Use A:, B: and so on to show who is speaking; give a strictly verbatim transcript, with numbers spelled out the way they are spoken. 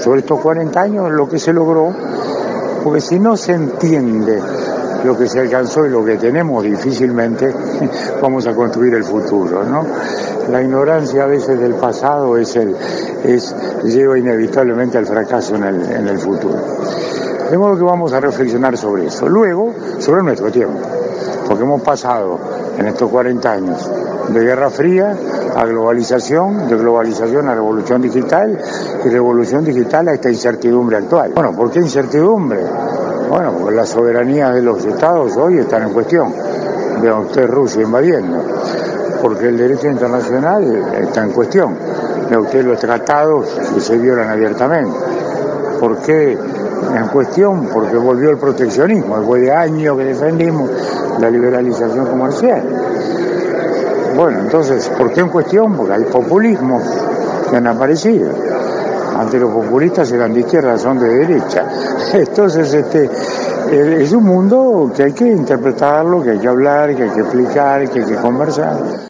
A: sobre estos cuarenta años lo que se logró, porque si no se entiende lo que se alcanzó y lo que tenemos, difícilmente vamos a construir el futuro, ¿no? La ignorancia a veces del pasado es el es lleva inevitablemente al fracaso en el, en el futuro. De modo que vamos a reflexionar sobre eso. Luego, sobre nuestro tiempo, porque hemos pasado en estos cuarenta años de Guerra Fría a globalización, de globalización a revolución digital y revolución digital a esta incertidumbre actual. Bueno, ¿por qué incertidumbre? Bueno, porque las soberanías de los estados hoy están en cuestión. Vean usted Rusia invadiendo, porque el derecho internacional está en cuestión. Vean usted los tratados que se violan abiertamente. ¿Por qué en cuestión? Porque volvió el proteccionismo, después de años que defendimos la liberalización comercial. Bueno, entonces, ¿por qué en cuestión? Porque hay populismos que han aparecido. Antes los populistas eran de izquierda, son de derecha. Entonces, este, es un mundo que hay que interpretarlo, que hay que hablar, que hay que explicar, que hay que conversar.